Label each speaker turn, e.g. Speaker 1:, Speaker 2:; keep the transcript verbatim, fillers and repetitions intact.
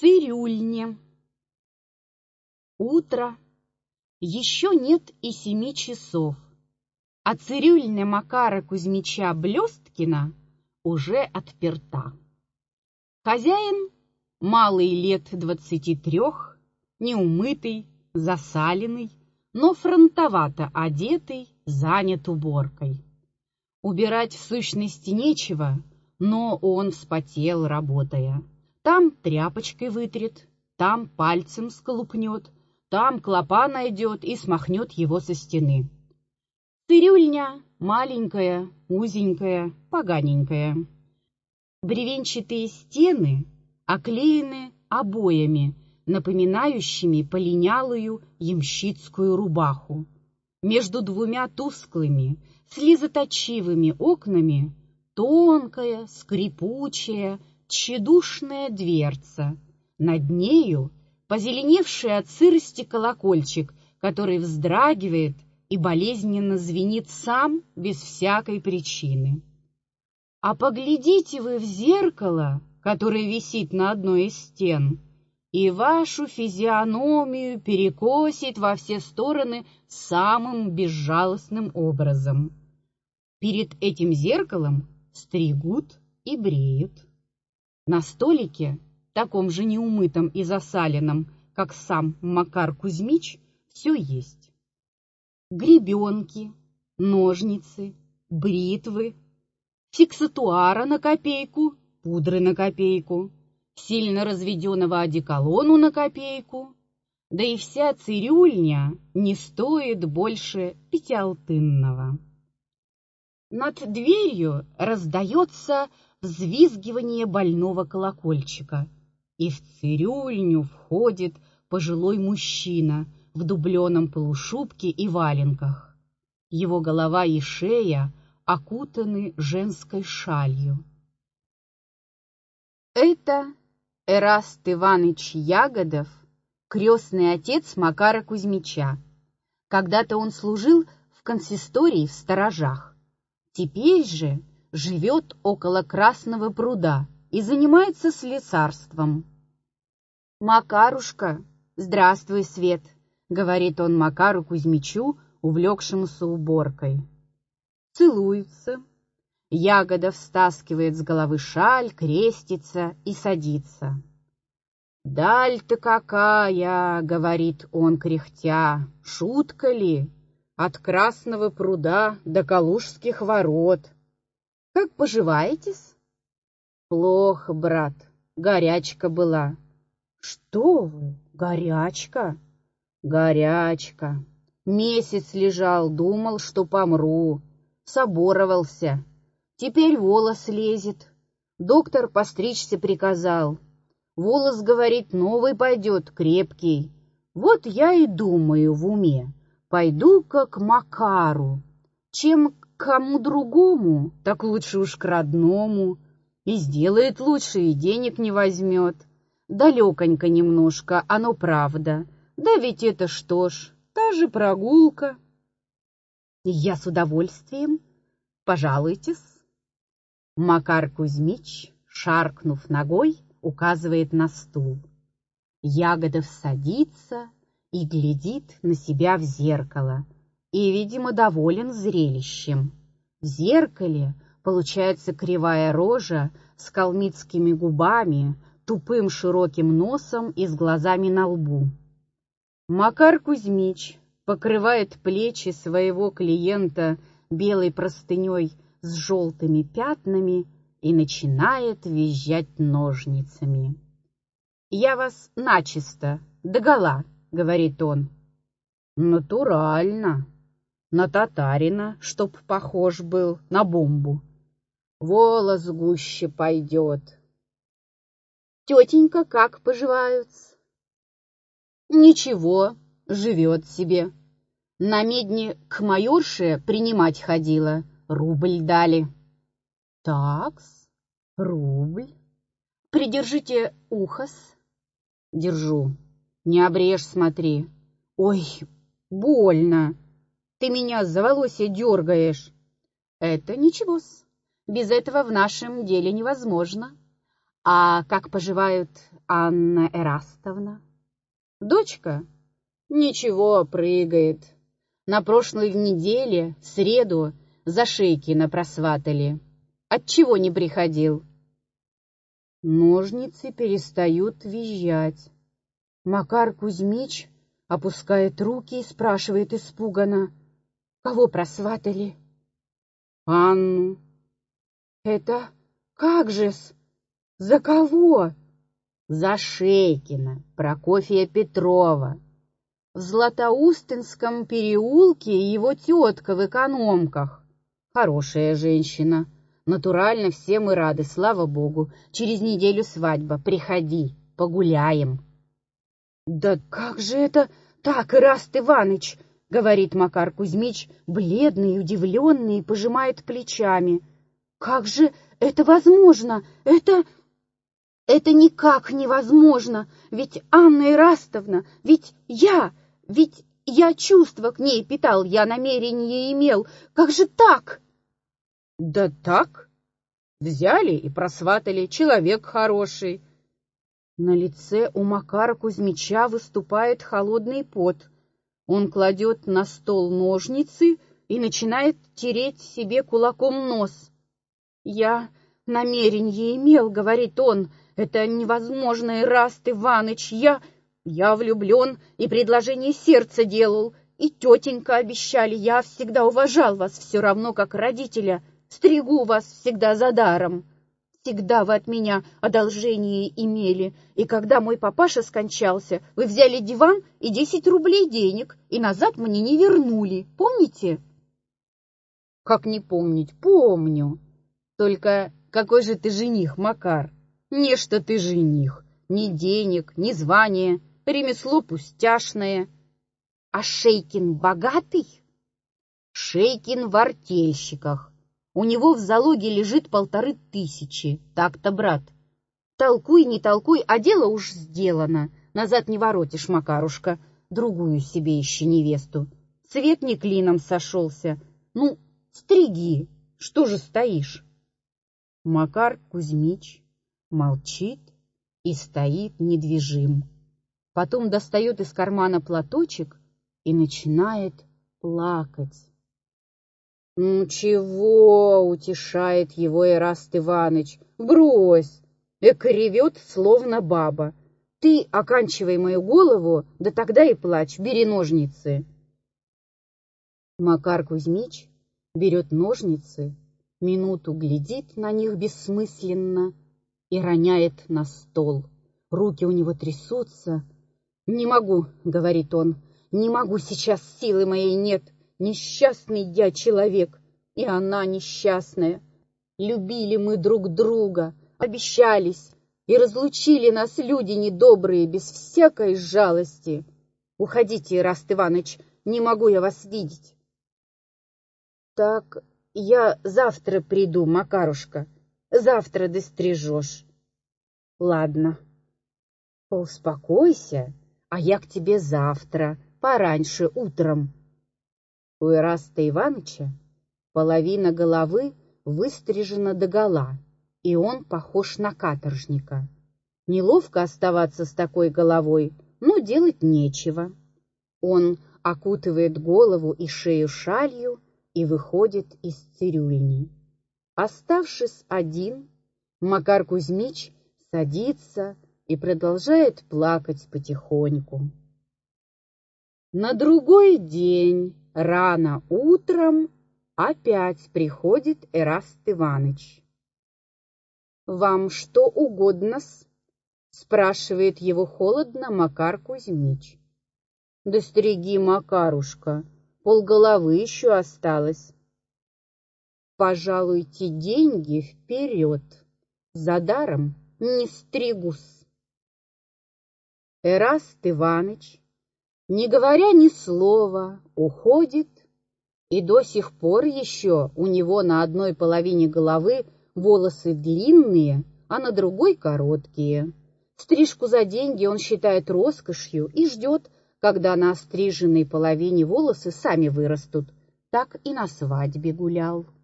Speaker 1: цирюльне. Утро. Еще нет и семи часов, а цирюльня Макара Кузьмича Блесткина уже отперта. Хозяин, малый лет двадцати трех, неумытый, засаленный, но фронтовато одетый, занят уборкой. Убирать в сущности нечего, но он вспотел, работая. Там тряпочкой вытрет, там пальцем сколупнет, там клопа найдет и смахнет его со стены. Цирюльня маленькая, узенькая, поганенькая. Бревенчатые стены оклеены обоями, напоминающими полинялую ямщицкую рубаху. Между двумя тусклыми, слезоточивыми окнами тонкая, скрипучая, тщедушная дверца. Над нею позеленевший от сырости колокольчик, который вздрагивает и болезненно звенит сам без всякой причины. А поглядите вы в зеркало, которое висит на одной из стен, и вашу физиономию перекосит во все стороны самым безжалостным образом. Перед этим зеркалом стригут и бреют. На столике, таком же неумытом и засаленном, как сам Макар Кузьмич, все есть. Гребенки, ножницы, бритвы, фиксатуара на копейку, пудры на копейку, сильно разведенного одеколону на копейку, да и вся цирюльня не стоит больше пятиалтынного. Над дверью раздается взвизгивание больного колокольчика, и в цирюльню входит пожилой мужчина в дубленом полушубке и валенках. Его голова и шея окутаны женской шалью. Это Эраст Иваныч Ягодов, крестный отец Макара Кузьмича. Когда-то он служил в консистории в Сторожах. Теперь же живет около Красного пруда и занимается слесарством. «Макарушка, здравствуй, Свет», — говорит он Макару Кузьмичу, увлекшемуся уборкой. Целуются. Ягодов стаскивает с головы шаль, крестится и садится. «Даль-то какая!» — говорит он, кряхтя. «Шутка ли? От Красного пруда до Калужских ворот. Как поживаетесь?» «Плохо, брат, горячка была». «Что вы, горячка?» «Горячка. Месяц лежал, думал, что помру. Соборовался. Теперь волос лезет. Доктор постричься приказал. Волос, говорит, новый пойдет, крепкий. Вот я и думаю в уме, пойду-ка к Макару. Чем к кому другому, так лучше уж к родному. И сделает лучше, и денег не возьмет. Далеконько немножко, оно правда. Да ведь это что ж, та же прогулка». «Я с удовольствием. Пожалуйтесь». Макар Кузьмич, шаркнув ногой, указывает на стул. Ягодов садится и глядит на себя в зеркало, и, видимо, доволен зрелищем. В зеркале получается кривая рожа с калмыцкими губами, тупым широким носом и с глазами на лбу. Макар Кузьмич покрывает плечи своего клиента белой простыней с желтыми пятнами и начинает визжать ножницами. «Я вас начисто, догола», — говорит он. «Натурально. На татарина, чтоб похож был на бомбу. Волос гуще пойдет». «Тетенька как поживают?» «Ничего, живет себе. На медне к майорше принимать ходила, рубль дали». «Такс, рубль. Придержите ухос». «Держу. Не обрежь, смотри». «Ой, больно. Ты меня за волосье дергаешь». «Это ничего-с. Без этого в нашем деле невозможно. А как поживают Анна Эрастовна? Дочка? Ничего, прыгает. На прошлой неделе, в среду, за Шейкина просватали. Отчего не приходил? Ножницы перестают визжать. Макар Кузьмич опускает руки и спрашивает испуганно: кого просватали? Анну. Это как же-с? За кого? За Шейкина, Прокофья Петрова. В Златоустинском переулке его тетка в экономках. Хорошая женщина. Натурально все мы рады, слава богу. Через неделю свадьба. Приходи, погуляем. Да как же это так, Ираст Иваныч? Говорит Макар Кузьмич, бледный, удивленный, и пожимает плечами. Как же это возможно? Это... Это никак невозможно. Ведь Анна Ирастовна, ведь я, ведь я чувства к ней питал, я намерение имел. Как же так? Да так. Взяли и просватали. Человек хороший. На лице у Макара Кузьмича выступает холодный пот. Он кладет на стол ножницы и начинает тереть себе кулаком нос. «Я намерение имел, — говорит он, — это невозможно, Ираст Иваныч, я... Я влюблен и предложение сердца делал, и тетенька обещали, я всегда уважал вас все равно, как родителя, стригу вас всегда за даром. Всегда вы от меня одолжение имели, и когда мой папаша скончался, вы взяли диван и десять рублей денег, и назад мне не вернули, помните?» «Как не помнить? Помню. Только какой же ты жених, Макар? Не что ты жених, ни денег, ни звания, ремесло пустяшное. А Шейкин богатый? Шейкин в артельщиках. У него в залоге лежит полторы тысячи. Так-то, брат. Толкуй, не толкуй, а дело уж сделано. Назад не воротишь, Макарушка. Другую себе ищи невесту. Цвет не клином сошелся. Ну, стриги, что же стоишь?» Макар Кузьмич молчит и стоит недвижим. Потом достает из кармана платочек и начинает плакать. «Ну чего?» — утешает его Ираст Иваныч. «Брось! Эк ревет, словно баба. Ты оканчивай мою голову, да тогда и плачь, бери ножницы». Макар Кузьмич берет ножницы, минуту глядит на них бессмысленно и роняет на стол. Руки у него трясутся. «Не могу, — говорит он, — не могу сейчас, силы моей нет. Несчастный я человек, и она несчастная. Любили мы друг друга, обещались, и разлучили нас люди недобрые, без всякой жалости. Уходите, Ираст Иваныч, не могу я вас видеть». «Так я завтра приду, Макарушка, завтра дострижешь». «Ладно, поуспокойся, а я к тебе завтра, пораньше, утром». У Ираста Иваныча половина головы выстрижена догола, и он похож на каторжника. Неловко оставаться с такой головой, но делать нечего. Он окутывает голову и шею шалью и выходит из цирюльни. Оставшись один, Макар Кузьмич садится и продолжает плакать потихоньку. На другой день, рано утром, опять приходит Эраст Иваныч. «Вам что угодно-с?» — спрашивает его холодно Макар Кузьмич. «Да стриги, Макарушка, полголовы еще осталось». «Пожалуйте деньги вперед, за даром не стригусь». Эраст Иваныч, не говоря ни слова, уходит, и до сих пор еще у него на одной половине головы волосы длинные, а на другой короткие. Стрижку за деньги он считает роскошью и ждет, когда на остриженной половине волосы сами вырастут. Так и на свадьбе гулял.